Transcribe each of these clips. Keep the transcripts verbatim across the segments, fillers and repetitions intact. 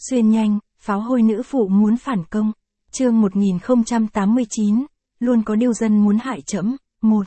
Xuyên nhanh, pháo hôi nữ phụ muốn phản công. Chương một nghìn không trăm tám mươi chín, luôn có điêu dân muốn hại trẫm. một.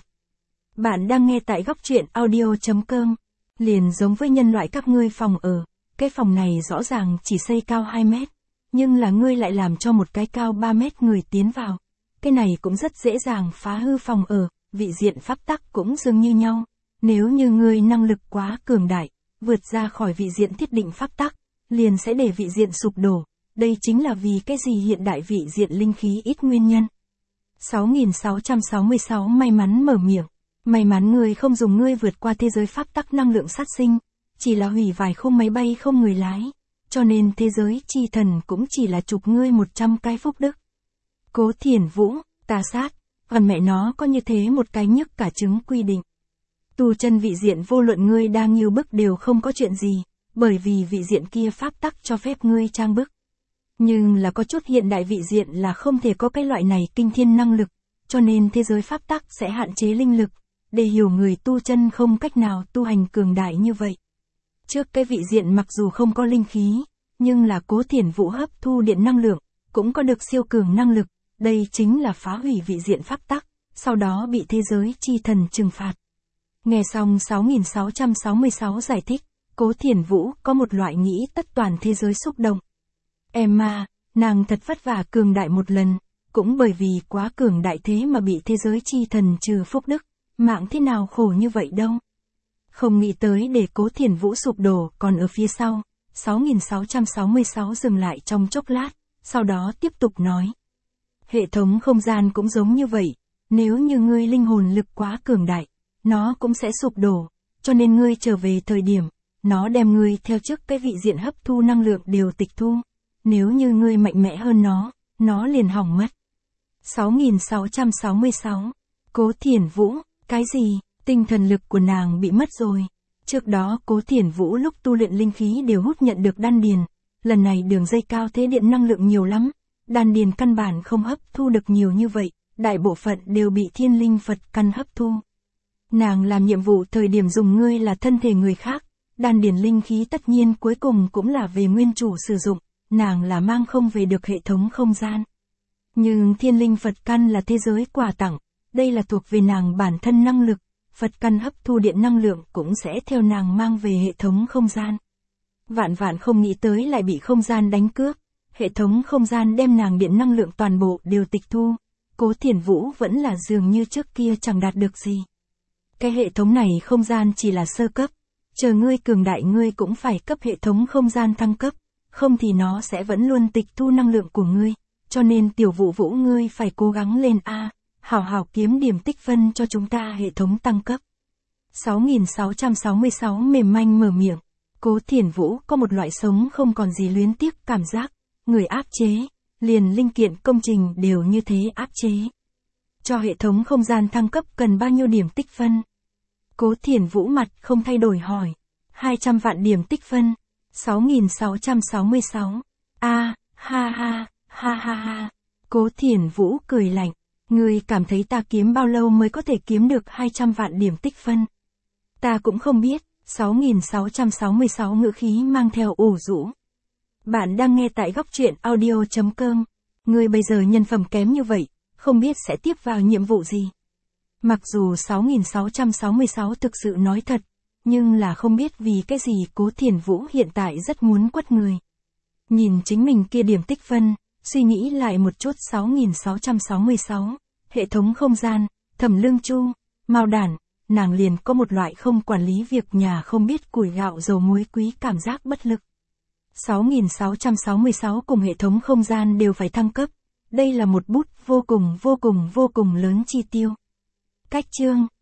Bạn đang nghe tại góc truyện audio chấm com. Liền giống với nhân loại các ngươi phòng ở, cái phòng này rõ ràng chỉ xây cao hai mét, nhưng là ngươi lại làm cho một cái cao ba mét người tiến vào. Cái này cũng rất dễ dàng phá hư phòng ở, vị diện pháp tắc cũng dường như nhau. Nếu như ngươi năng lực quá cường đại, vượt ra khỏi vị diện thiết định pháp tắc, liền sẽ để vị diện sụp đổ. Đây chính là vì cái gì hiện đại vị diện linh khí ít nguyên nhân. sáu nghìn sáu trăm sáu mươi sáu may mắn mở miệng. May mắn ngươi không dùng ngươi vượt qua thế giới pháp tắc năng lượng sát sinh, chỉ là hủy vài khung máy bay không người lái, cho nên thế giới chi thần cũng chỉ là chụp ngươi một trăm cái phúc đức. Cố Thiển Vũ, tà sát, còn mẹ nó có như thế một cái nhức cả trứng quy định. Tu chân vị diện vô luận ngươi đang nhiều bức đều không có chuyện gì, bởi vì vị diện kia pháp tắc cho phép ngươi trang bức. Nhưng là có chút hiện đại vị diện là không thể có cái loại này kinh thiên năng lực, cho nên thế giới pháp tắc sẽ hạn chế linh lực, để hiểu người tu chân không cách nào tu hành cường đại như vậy. Trước cái vị diện mặc dù không có linh khí, nhưng là Cố Thiển Vũ hấp thu điện năng lượng, cũng có được siêu cường năng lực, đây chính là phá hủy vị diện pháp tắc, sau đó bị thế giới chi thần trừng phạt. Nghe xong sáu nghìn sáu trăm sáu mươi sáu giải thích, Cố Thiển Vũ có một loại nghĩ tất toàn thế giới xúc động. Emma, nàng thật vất vả cường đại một lần, cũng bởi vì quá cường đại thế mà bị thế giới chi thần trừ phúc đức, mạng thế nào khổ như vậy đâu. Không nghĩ tới để Cố Thiển Vũ sụp đổ còn ở phía sau. sáu nghìn sáu trăm sáu mươi sáu dừng lại trong chốc lát, sau đó tiếp tục nói. Hệ thống không gian cũng giống như vậy, nếu như ngươi linh hồn lực quá cường đại, nó cũng sẽ sụp đổ, cho nên ngươi trở về thời điểm, nó đem ngươi theo trước cái vị diện hấp thu năng lượng đều tịch thu. Nếu như ngươi mạnh mẽ hơn nó, nó liền hỏng mất. sáu nghìn sáu trăm sáu mươi sáu. Cố Thiển Vũ, cái gì? Tinh thần lực của nàng bị mất rồi. Trước đó Cố Thiển Vũ lúc tu luyện linh khí đều hút nhận được đan điền, lần này đường dây cao thế điện năng lượng nhiều lắm, đan điền căn bản không hấp thu được nhiều như vậy, đại bộ phận đều bị thiên linh Phật căn hấp thu. Nàng làm nhiệm vụ thời điểm dùng ngươi là thân thể người khác, đan điền linh khí tất nhiên cuối cùng cũng là về nguyên chủ sử dụng, nàng là mang không về được hệ thống không gian. Nhưng thiên linh Phật căn là thế giới quà tặng, đây là thuộc về nàng bản thân năng lực, Phật căn hấp thu điện năng lượng cũng sẽ theo nàng mang về hệ thống không gian. Vạn vạn không nghĩ tới lại bị không gian đánh cướp, hệ thống không gian đem nàng điện năng lượng toàn bộ đều tịch thu, Cố Thiển Vũ vẫn là dường như trước kia chẳng đạt được gì. Cái hệ thống này không gian chỉ là sơ cấp, chờ ngươi cường đại ngươi cũng phải cấp hệ thống không gian thăng cấp, không thì nó sẽ vẫn luôn tịch thu năng lượng của ngươi, cho nên tiểu Vũ Vũ ngươi phải cố gắng lên a, hảo hảo kiếm điểm tích phân cho chúng ta hệ thống tăng cấp. sáu nghìn sáu trăm sáu mươi sáu mềm manh mở miệng, Cố Thiển Vũ có một loại sống không còn gì luyến tiếc cảm giác, người áp chế, liền linh kiện công trình đều như thế áp chế. Cho hệ thống không gian thăng cấp cần bao nhiêu điểm tích phân? Cố Thiển Vũ mặt không thay đổi hỏi. hai trăm vạn điểm tích phân. sáu nghìn sáu trăm sáu mươi sáu. A, ha ha, ha ha ha. Cố Thiển Vũ cười lạnh. Ngươi cảm thấy ta kiếm bao lâu mới có thể kiếm được hai trăm vạn điểm tích phân? Ta cũng không biết. sáu nghìn sáu trăm sáu mươi sáu ngữ khí mang theo ủ rũ. Bạn đang nghe tại góc truyện audio chấm com. Ngươi bây giờ nhân phẩm kém như vậy, không biết sẽ tiếp vào nhiệm vụ gì. Mặc dù sáu nghìn sáu trăm sáu mươi sáu thực sự nói thật, nhưng là không biết vì cái gì Cố Thiển Vũ hiện tại rất muốn quất người. Nhìn chính mình kia điểm tích phân, suy nghĩ lại một chút sáu nghìn sáu trăm sáu mươi sáu, hệ thống không gian, Thẩm Lương Chu, Mao Đản, nàng liền có một loại không quản lý việc nhà không biết củi gạo dầu muối quý cảm giác bất lực. sáu nghìn sáu trăm sáu mươi sáu cùng hệ thống không gian đều phải thăng cấp, đây là một bút vô cùng vô cùng vô cùng lớn chi tiêu. Cách chương